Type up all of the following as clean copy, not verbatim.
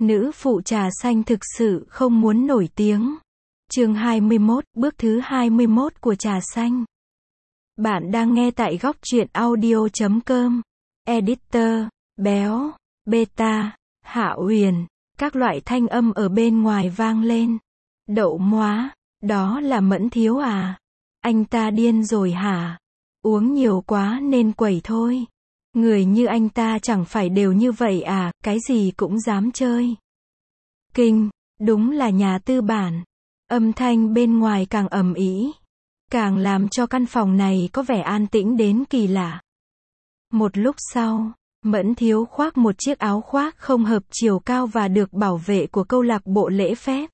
Nữ phụ trà xanh thực sự không muốn nổi tiếng. Chương 21, bước thứ 21 của trà xanh. Bạn đang nghe tại góc truyện audio.com. Editor, Béo, Beta, Hạ Huyền. Các loại thanh âm ở bên ngoài vang lên. Đậu móa, đó là Mẫn Thiếu à? Anh ta điên rồi hả? Uống nhiều quá nên quẩy thôi. Người như anh ta chẳng phải đều như vậy à, cái gì cũng dám chơi. Kinh, đúng là nhà tư bản. Âm thanh bên ngoài càng ầm ĩ, càng làm cho căn phòng này có vẻ an tĩnh đến kỳ lạ. Một lúc sau, Mẫn Thiếu khoác một chiếc áo khoác không hợp chiều cao và được bảo vệ của câu lạc bộ lễ phép.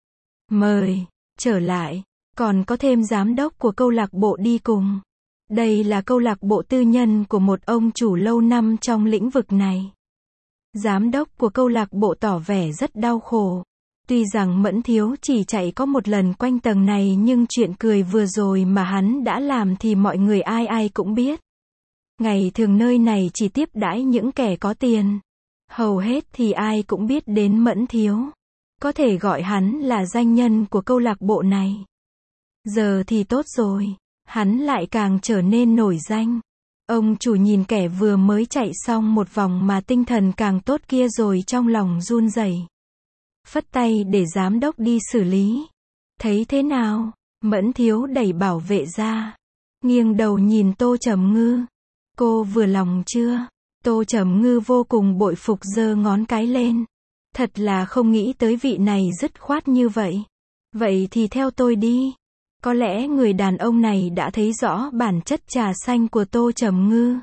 Mời, trở lại, còn có thêm giám đốc của câu lạc bộ đi cùng. Đây là câu lạc bộ tư nhân của một ông chủ lâu năm trong lĩnh vực này. Giám đốc của câu lạc bộ tỏ vẻ rất đau khổ. Tuy rằng Mẫn Thiếu chỉ chạy có một lần quanh tầng này nhưng chuyện cười vừa rồi mà hắn đã làm thì mọi người ai ai cũng biết. Ngày thường nơi này chỉ tiếp đãi những kẻ có tiền. Hầu hết thì ai cũng biết đến Mẫn Thiếu. Có thể gọi hắn là danh nhân của câu lạc bộ này. Giờ thì tốt rồi. Hắn lại càng trở nên nổi danh. Ông chủ nhìn kẻ vừa mới chạy xong một vòng mà tinh thần càng tốt kia rồi trong lòng run rẩy. Phất tay để giám đốc đi xử lý. Thấy thế nào? Mẫn Thiếu đẩy bảo vệ ra. Nghiêng đầu nhìn Tô Trầm Ngư. Cô vừa lòng chưa? Tô Trầm Ngư vô cùng bội phục giơ ngón cái lên. Thật là không nghĩ tới vị này dứt khoát như vậy. Vậy thì theo tôi đi. Có lẽ người đàn ông này đã thấy rõ bản chất trà xanh của Tô Trầm Ngư.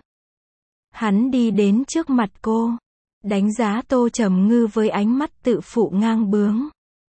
Hắn đi đến trước mặt cô, đánh giá Tô Trầm Ngư với ánh mắt tự phụ ngang bướng.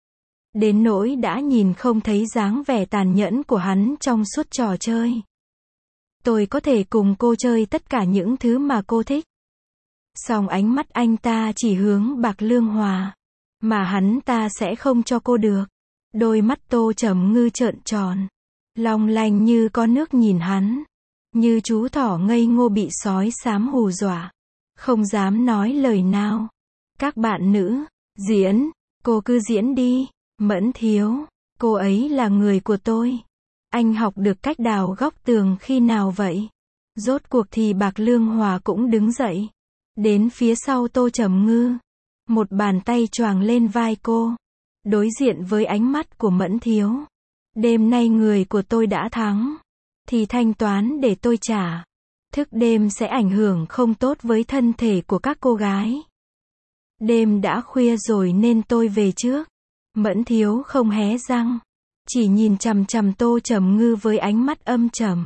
Đến nỗi đã nhìn không thấy dáng vẻ tàn nhẫn của hắn trong suốt trò chơi. Tôi có thể cùng cô chơi tất cả những thứ mà cô thích. Song ánh mắt anh ta chỉ hướng Bạc Lương Hòa, mà hắn ta sẽ không cho cô được. Đôi mắt Tô Trầm Ngư trợn tròn, long lanh như có nước nhìn hắn, như chú thỏ ngây ngô bị sói xám hù dọa, không dám nói lời nào. Các bạn nữ, diễn, cô cứ diễn đi. Mẫn Thiếu, cô ấy là người của tôi. Anh học được cách đào góc tường khi nào vậy? Rốt cuộc thì Bạc Lương Hòa cũng đứng dậy, đến phía sau Tô Trầm Ngư, một bàn tay choàng lên vai cô. Đối diện với ánh mắt của Mẫn Thiếu. Đêm nay người của tôi đã thắng. Thì thanh toán để tôi trả. Thức đêm sẽ ảnh hưởng không tốt với thân thể của các cô gái. Đêm đã khuya rồi nên tôi về trước. Mẫn Thiếu không hé răng. Chỉ nhìn chằm chằm Tô Trầm Ngư với ánh mắt âm trầm.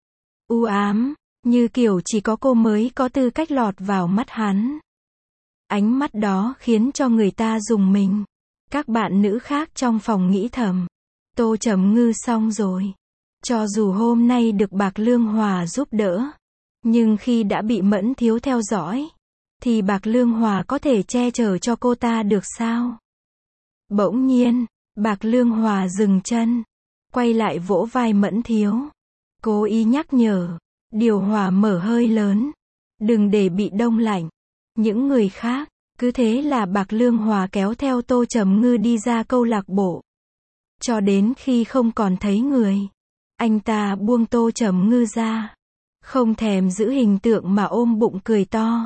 U ám, như kiểu chỉ có cô mới có tư cách lọt vào mắt hắn. Ánh mắt đó khiến cho người ta rùng mình. Các bạn nữ khác trong phòng nghĩ thầm. Tô Trầm Ngư xong rồi. Cho dù hôm nay được Bạc Lương Hòa giúp đỡ, nhưng khi đã bị Mẫn Thiếu theo dõi, thì Bạc Lương Hòa có thể che chở cho cô ta được sao? Bỗng nhiên, Bạc Lương Hòa dừng chân, quay lại vỗ vai Mẫn Thiếu. Cố ý nhắc nhở, điều hòa mở hơi lớn, đừng để bị đông lạnh. Những người khác. Cứ thế là Bạc Lương Hòa kéo theo Tô Trầm Ngư đi ra câu lạc bộ. Cho đến khi không còn thấy người, anh ta buông Tô Trầm Ngư ra. Không thèm giữ hình tượng mà ôm bụng cười to.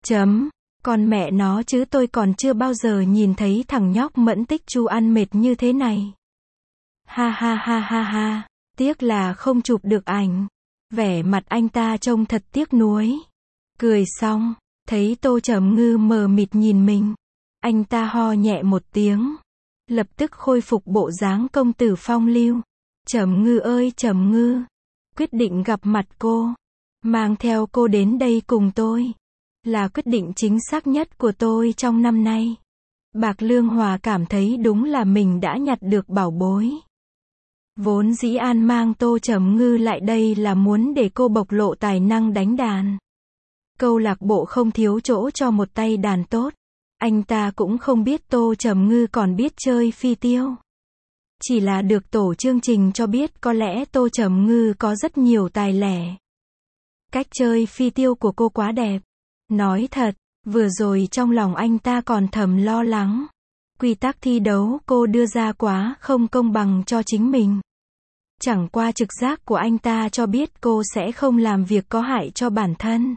Con mẹ nó chứ tôi còn chưa bao giờ nhìn thấy thằng nhóc Mẫn Tích Chu ăn mệt như thế này. Ha ha ha ha ha, tiếc là không chụp được ảnh. Vẻ mặt anh ta trông thật tiếc nuối. Cười xong. Thấy Tô Trầm Ngư mờ mịt nhìn mình, anh ta ho nhẹ một tiếng, lập tức khôi phục bộ dáng công tử phong lưu. Trầm Ngư ơi Trầm Ngư, quyết định gặp mặt cô, mang theo cô đến đây cùng tôi, là quyết định chính xác nhất của tôi trong năm nay. Bạc Lương Hòa cảm thấy đúng là mình đã nhặt được bảo bối. Vốn dĩ An mang Tô Trầm Ngư lại đây là muốn để cô bộc lộ tài năng đánh đàn. Câu lạc bộ không thiếu chỗ cho một tay đàn tốt. Anh ta cũng không biết Tô Trầm Ngư còn biết chơi phi tiêu. Chỉ là được tổ chương trình cho biết có lẽ Tô Trầm Ngư có rất nhiều tài lẻ. Cách chơi phi tiêu của cô quá đẹp. Nói thật, Vừa rồi trong lòng anh ta còn thầm lo lắng. Quy tắc thi đấu cô đưa ra quá không công bằng cho chính mình. Chẳng qua trực giác của anh ta cho biết cô sẽ không làm việc có hại cho bản thân.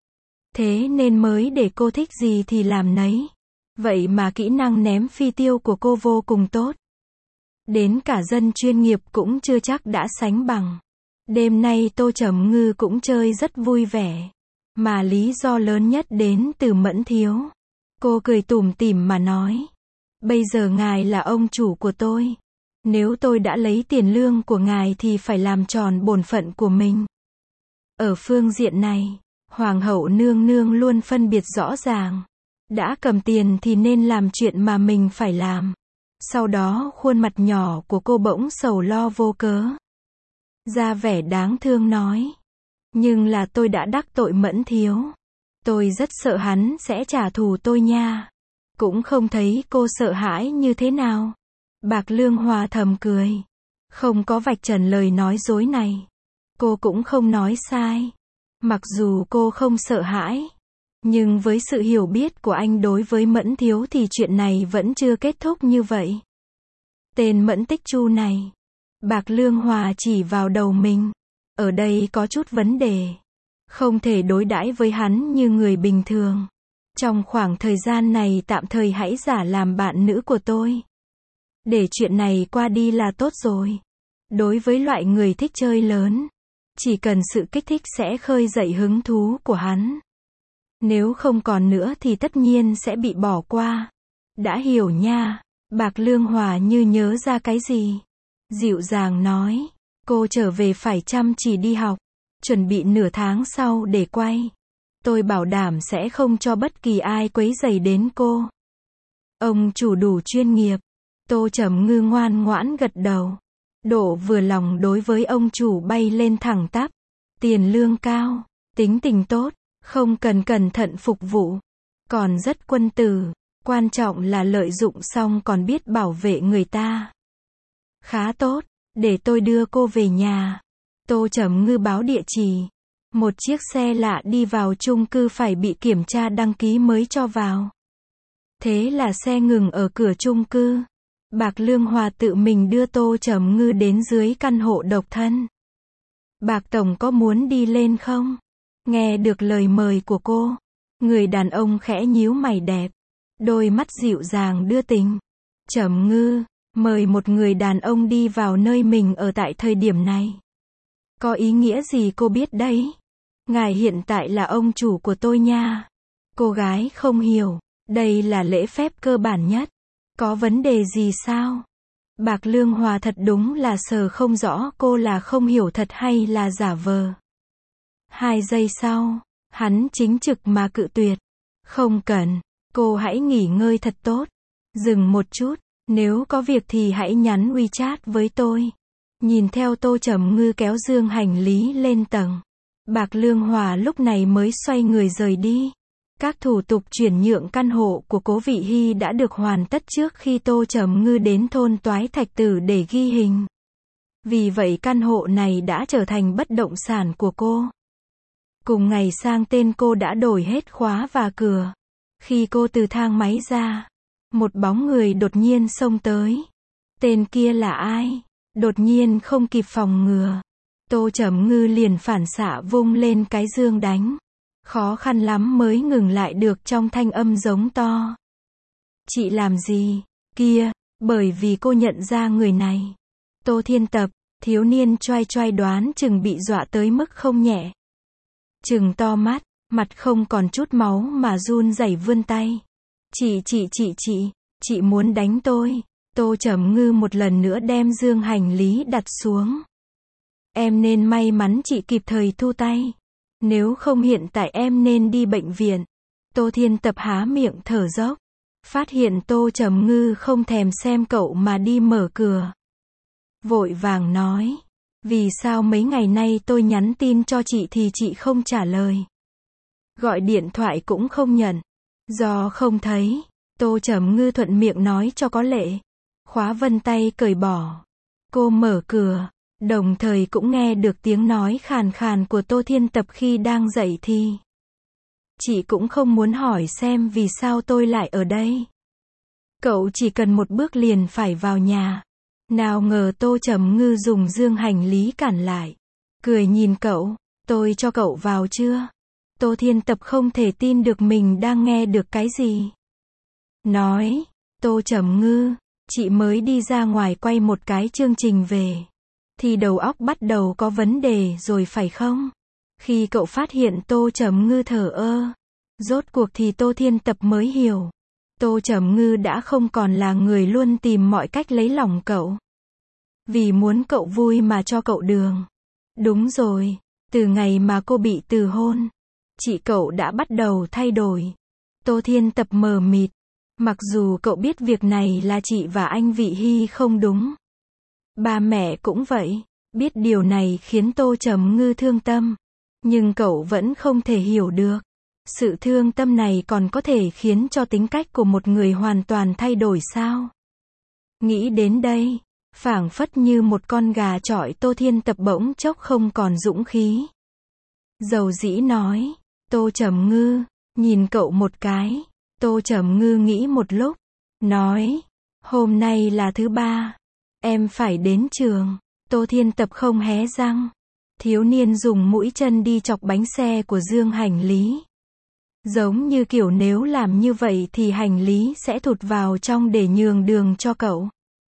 Thế nên mới để cô thích gì thì làm nấy. Vậy mà kỹ năng ném phi tiêu của cô vô cùng tốt. Đến cả dân chuyên nghiệp cũng chưa chắc đã sánh bằng. Đêm nay Tô Trầm Ngư cũng chơi rất vui vẻ. Mà lý do lớn nhất đến từ Mẫn Thiếu. Cô cười tủm tỉm mà nói. Bây giờ ngài là ông chủ của tôi. Nếu tôi đã lấy tiền lương của ngài thì phải làm tròn bổn phận của mình. Ở phương diện này, Hoàng hậu nương nương luôn phân biệt rõ ràng. Đã cầm tiền thì nên làm chuyện mà mình phải làm. Sau đó khuôn mặt nhỏ của cô bỗng sầu lo vô cớ. Ra vẻ đáng thương nói. Nhưng là tôi đã đắc tội Mẫn Thiếu. Tôi rất sợ hắn sẽ trả thù tôi nha. Cũng không thấy cô sợ hãi như thế nào. Bạc Lương Hòa thầm cười. Không có vạch trần lời nói dối này. Cô cũng không nói sai. Mặc dù cô không sợ hãi. Nhưng với sự hiểu biết của anh đối với Mẫn Thiếu thì chuyện này vẫn chưa kết thúc như vậy. Tên Mẫn Tích Chu này. Bạc Lương Hòa chỉ vào đầu mình. Ở đây có chút vấn đề. Không thể đối đãi với hắn như người bình thường. Trong khoảng thời gian này tạm thời hãy giả làm bạn nữ của tôi. Để chuyện này qua đi là tốt rồi. Đối với loại người thích chơi lớn, chỉ cần sự kích thích sẽ khơi dậy hứng thú của hắn. Nếu không còn nữa thì tất nhiên sẽ bị bỏ qua. Đã hiểu nha. Bạc Lương Hòa như nhớ ra cái gì. Dịu dàng nói. Cô trở về phải chăm chỉ đi học. Chuẩn bị nửa tháng sau để quay. Tôi bảo đảm sẽ không cho bất kỳ ai quấy rầy đến cô. Ông chủ đủ chuyên nghiệp. Tô Trầm Ngư ngoan ngoãn gật đầu. Độ vừa lòng đối với ông chủ bay lên thẳng tắp. Tiền lương cao, tính tình tốt, không cần cẩn thận phục vụ. Còn rất quân tử, quan trọng là lợi dụng xong còn biết bảo vệ người ta. Khá tốt, để tôi đưa cô về nhà. Tô Trầm Ngư báo địa chỉ. Một chiếc xe lạ đi vào chung cư phải bị kiểm tra đăng ký mới cho vào. Thế là xe ngừng ở cửa chung cư. Bạc Lương Hòa tự mình đưa Tô Trầm Ngư đến dưới căn hộ độc thân. Bạc Tổng có muốn đi lên không? Nghe được lời mời của cô. Người đàn ông khẽ nhíu mày đẹp. Đôi mắt dịu dàng đưa tình. Trầm Ngư, mời một người đàn ông đi vào nơi mình ở tại thời điểm này. Có ý nghĩa gì cô biết đấy? Ngài hiện tại là ông chủ của tôi nha. Cô gái không hiểu. Đây là lễ phép cơ bản nhất. Có vấn đề gì sao? Bạc Lương Hòa thật đúng là sờ không rõ cô là không hiểu thật hay là giả vờ. 2 giây sau, hắn chính trực mà cự tuyệt. Không cần, cô hãy nghỉ ngơi thật tốt. Dừng một chút, nếu có việc thì hãy nhắn WeChat với tôi. Nhìn theo Tô Trầm Ngư kéo dương hành lý lên tầng. Bạc Lương Hòa lúc này mới xoay người rời đi. Các thủ tục chuyển nhượng căn hộ của Cố Vị Hy đã được hoàn tất trước khi Tô Trầm Ngư đến thôn Toái Thạch Tử để ghi hình. Vì vậy căn hộ này đã trở thành bất động sản của cô. Cùng ngày sang tên cô đã đổi hết khóa và cửa. Khi cô từ thang máy ra, một bóng người đột nhiên xông tới. Tên kia là ai? Đột nhiên không kịp phòng ngừa. Tô Trầm Ngư liền phản xạ vung lên cái dương đánh. Khó khăn lắm mới ngừng lại được trong thanh âm giống to. Chị làm gì? Kia, bởi vì cô nhận ra người này. Tô Thiên Tập, thiếu niên choai choai đoán chừng bị dọa tới mức không nhẹ. Trừng to mắt, mặt không còn chút máu mà run rẩy vươn tay. Chị muốn đánh tôi. Tô Trầm Ngư một lần nữa đem dương hành lý đặt xuống. Em nên may mắn chị kịp thời thu tay. Nếu không hiện tại em nên đi bệnh viện. Tô Thiên Tập há miệng thở dốc. Phát hiện Tô Trầm Ngư không thèm xem cậu mà đi mở cửa. Vội vàng nói. Vì sao mấy ngày nay tôi nhắn tin cho chị thì chị không trả lời. Gọi điện thoại cũng không nhận. Do không thấy. Tô Trầm Ngư thuận miệng nói cho có lệ. Khóa vân tay cởi bỏ. Cô mở cửa. Đồng thời cũng nghe được tiếng nói khàn khàn của Tô Thiên Tập khi đang dậy thì. Chị cũng không muốn hỏi xem vì sao tôi lại ở đây. Cậu chỉ cần một bước liền phải vào nhà. Nào ngờ Tô Trầm Ngư dùng dương hành lý cản lại. Cười nhìn cậu, tôi cho cậu vào chưa? Tô Thiên Tập không thể tin được mình đang nghe được cái gì. Nói, Tô Trầm Ngư, chị mới đi ra ngoài quay một cái chương trình về. Thì đầu óc bắt đầu có vấn đề rồi phải không? Khi cậu phát hiện Tô Trầm Ngư thờ ơ, rốt cuộc thì Tô Thiên Tập mới hiểu. Tô Trầm Ngư đã không còn là người luôn tìm mọi cách lấy lòng cậu. Vì muốn cậu vui mà cho cậu đường. Đúng rồi, từ ngày mà cô bị từ hôn, chị cậu đã bắt đầu thay đổi. Tô Thiên Tập mờ mịt. Mặc dù cậu biết việc này là chị và anh Vị Hy không đúng. Ba mẹ cũng vậy, biết điều này khiến Tô Trầm Ngư thương tâm. Nhưng cậu vẫn không thể hiểu được. Sự thương tâm này còn có thể khiến cho tính cách của một người hoàn toàn thay đổi sao? Nghĩ đến đây, phảng phất như một con gà chọi, Tô Thiên Tập bỗng chốc không còn dũng khí. Dầu dĩ nói, Tô Trầm Ngư, nhìn cậu một cái. Tô Trầm Ngư nghĩ một lúc, nói, hôm nay là thứ ba, em phải đến trường. Tô Thiên Tập không hé răng. Thiếu niên dùng mũi chân đi chọc bánh xe của dương hành lý. Giống như kiểu nếu làm như vậy thì hành lý sẽ thụt vào trong để nhường đường cho cậu.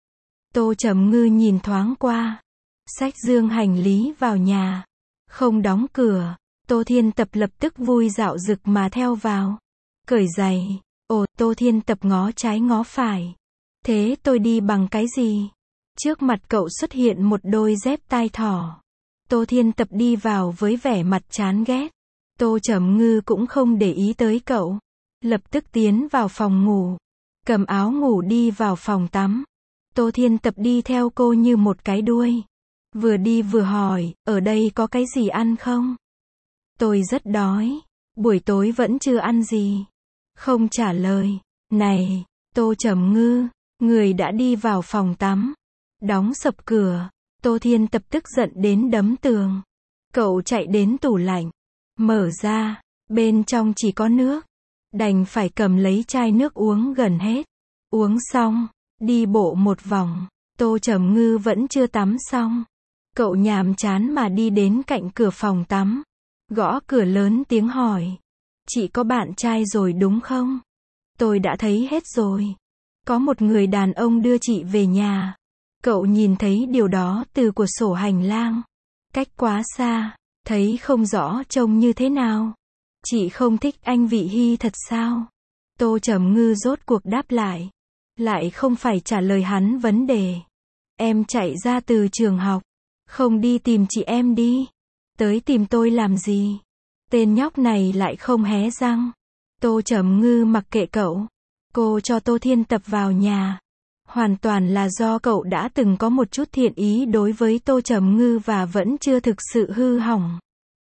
Tô Trầm Ngư nhìn thoáng qua, xách dương hành lý vào nhà, không đóng cửa. Tô Thiên Tập lập tức vui dạo dực mà theo vào. Cởi giày. Ồ, Tô Thiên Tập ngó trái ngó phải. Thế tôi đi bằng cái gì? Trước mặt cậu xuất hiện một đôi dép tai thỏ. Tô Thiên Tập đi vào với vẻ mặt chán ghét. Tô Trầm Ngư cũng không để ý tới cậu. Lập tức tiến vào phòng ngủ. Cầm áo ngủ đi vào phòng tắm. Tô Thiên Tập đi theo cô như một cái đuôi. Vừa đi vừa hỏi, ở đây có cái gì ăn không? Tôi rất đói. Buổi tối vẫn chưa ăn gì. Không trả lời. Này, Tô Trầm Ngư, người đã đi vào phòng tắm. Đóng sập cửa. Tô Thiên Tập tức giận đến đấm tường. Cậu chạy đến tủ lạnh. Mở ra, bên trong chỉ có nước. Đành phải cầm lấy chai nước uống gần hết. Uống xong, đi bộ một vòng. Tô Trầm Ngư vẫn chưa tắm xong. Cậu nhàm chán mà đi đến cạnh cửa phòng tắm. Gõ cửa lớn tiếng hỏi. Chị có bạn trai rồi đúng không? Tôi đã thấy hết rồi. Có một người đàn ông đưa chị về nhà. Cậu nhìn thấy điều đó từ cửa sổ hành lang. Cách quá xa, thấy không rõ trông như thế nào. Chị không thích anh Vị Hy thật sao? Tô Trầm Ngư rốt cuộc đáp lại. Lại không phải trả lời hắn vấn đề. Em chạy ra từ trường học. Không đi tìm chị em đi. Tới tìm tôi làm gì? Tên nhóc này lại không hé răng. Tô Trầm Ngư mặc kệ cậu. Cô cho Tô Thiên Tập vào nhà. Hoàn toàn là do cậu đã từng có một chút thiện ý đối với Tô Trầm Ngư và vẫn chưa thực sự hư hỏng.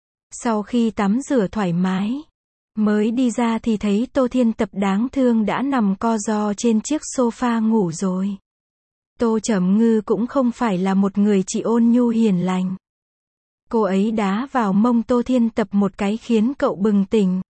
Sau khi tắm rửa thoải mái, mới đi ra thì thấy Tô Thiên Tập đáng thương đã nằm co ro trên chiếc sofa ngủ rồi. Tô Trầm Ngư cũng không phải là một người chị ôn nhu hiền lành. Cô ấy đá vào mông Tô Thiên Tập một cái khiến cậu bừng tỉnh.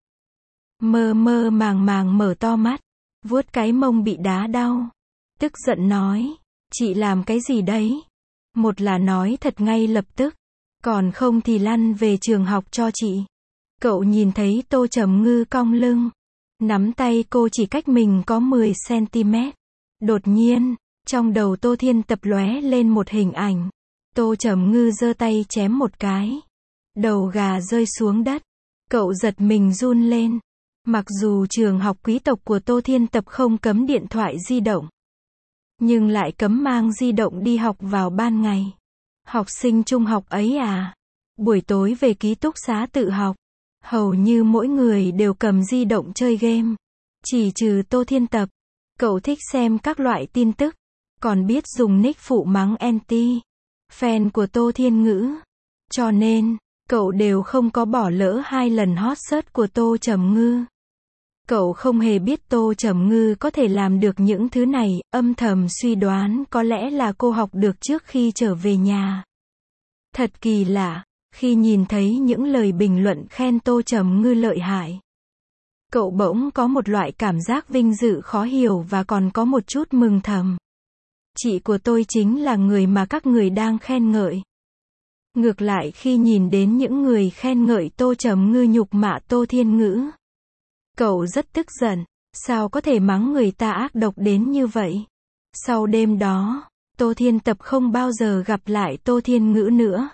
Mơ mơ màng màng mở to mắt, vuốt cái mông bị đá đau. Tức giận nói, chị làm cái gì đấy? Một là nói thật ngay lập tức, còn không thì lăn về trường học cho chị. Cậu nhìn thấy Tô Trầm Ngư cong lưng, nắm tay cô chỉ cách mình có 10 cm. Đột nhiên, trong đầu Tô Thiên Tập lóe lên một hình ảnh. Tô Trầm Ngư giơ tay chém một cái. Đầu gà rơi xuống đất. Cậu giật mình run lên. Mặc dù trường học quý tộc của Tô Thiên Tập không cấm điện thoại di động, nhưng lại cấm mang di động đi học vào ban ngày. Học sinh trung học ấy à? Buổi tối về ký túc xá tự học. Hầu như mỗi người đều cầm di động chơi game. Chỉ trừ Tô Thiên Tập. Cậu thích xem các loại tin tức. Còn biết dùng nick phụ mắng anti fan của Tô Thiên Ngữ. Cho nên, cậu đều không có bỏ lỡ 2 lần hot search của Tô Trầm Ngư. Cậu không hề biết Tô Trầm Ngư có thể làm được những thứ này, âm thầm suy đoán có lẽ là cô học được trước khi trở về nhà. Thật kỳ lạ, khi nhìn thấy những lời bình luận khen Tô Trầm Ngư lợi hại. Cậu bỗng có một loại cảm giác vinh dự khó hiểu và còn có một chút mừng thầm. Chị của tôi chính là người mà các người đang khen ngợi. Ngược lại khi nhìn đến những người khen ngợi Tô Trầm Ngư nhục mạ Tô Thiên Ngữ, cậu rất tức giận. Sao có thể mắng người ta ác độc đến như vậy? Sau đêm đó, Tô Thiên Tập không bao giờ gặp lại Tô Thiên Ngữ nữa.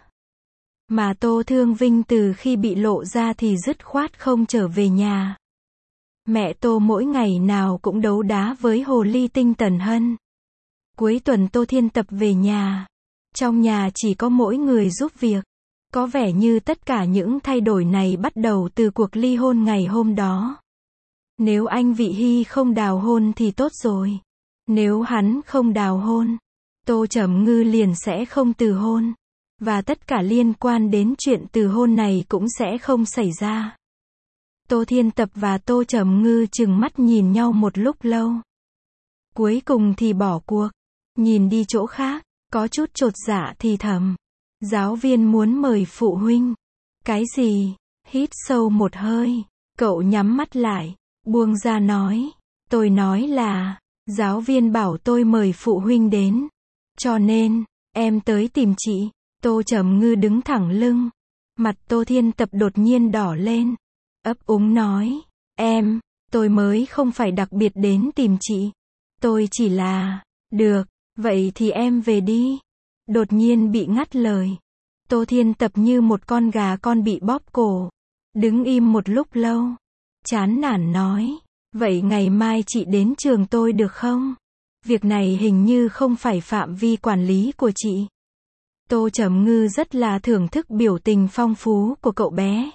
Mà Tô Thương Vinh từ khi bị lộ ra thì dứt khoát không trở về nhà. Mẹ Tô mỗi ngày nào cũng đấu đá với hồ ly tinh Tần Hân. Cuối tuần Tô Thiên Tập về nhà. Trong nhà chỉ có mỗi người giúp việc. Có vẻ như tất cả những thay đổi này bắt đầu từ cuộc ly hôn ngày hôm đó. Nếu anh Vị Hy không đào hôn thì tốt rồi. Nếu hắn không đào hôn, Tô Trầm Ngư liền sẽ không từ hôn. Và tất cả liên quan đến chuyện từ hôn này cũng sẽ không xảy ra. Tô Thiên Tập và Tô Trầm Ngư trừng mắt nhìn nhau một lúc lâu. Cuối cùng thì bỏ cuộc. Nhìn đi chỗ khác, có chút chột dạ thì thầm. Giáo viên muốn mời phụ huynh. Cái gì? Hít sâu một hơi. Cậu nhắm mắt lại, buông ra nói. Tôi nói là, giáo viên bảo tôi mời phụ huynh đến. Cho nên, em tới tìm chị. Tô Trầm Ngư đứng thẳng lưng. Mặt Tô Thiên Tập đột nhiên đỏ lên. Ấp úng nói. Tôi mới không phải đặc biệt đến tìm chị. Tôi chỉ là, được, vậy thì em về đi. Đột nhiên bị ngắt lời. Tô Thiên Tập như một con gà con bị bóp cổ. Đứng im một lúc lâu. Chán nản nói. Vậy ngày mai chị đến trường tôi được không? Việc này hình như không phải phạm vi quản lý của chị. Tô Trầm Ngư rất là thưởng thức biểu tình phong phú của cậu bé.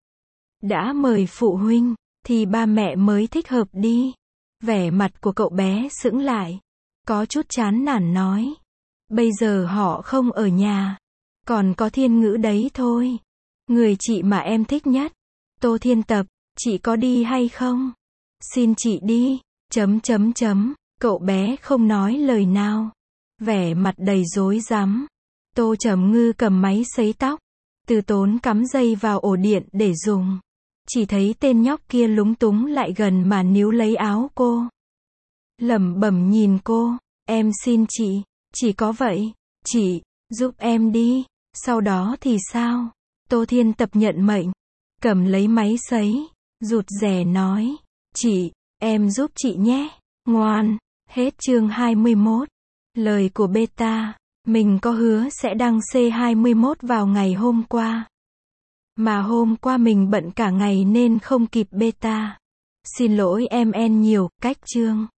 Đã mời phụ huynh, thì ba mẹ mới thích hợp đi. Vẻ mặt của cậu bé sững lại. Có chút chán nản nói. Bây giờ họ không ở nhà. Còn có Thiên Ngữ đấy thôi. Người chị mà em thích nhất. Tô Thiên Tập, chị có đi hay không? Xin chị đi. Cậu bé không nói lời nào. Vẻ mặt đầy rối rắm. Tô Trầm Ngư cầm máy sấy tóc. Từ tốn cắm dây vào ổ điện để dùng. Chỉ thấy tên nhóc kia lúng túng lại gần mà níu lấy áo cô. Lẩm bẩm nhìn cô. Em xin chị. Chỉ có vậy. Chị, giúp em đi. Sau đó thì sao? Tô Thiên Tập nhận mệnh. Cầm lấy máy sấy. Rụt rè nói. Chị, em giúp chị nhé. Ngoan. Hết chương 21. Lời của beta. Mình có hứa sẽ đăng C21 vào ngày hôm qua. Mà hôm qua mình bận cả ngày nên không kịp beta. Xin lỗi em nhiều, cách chương.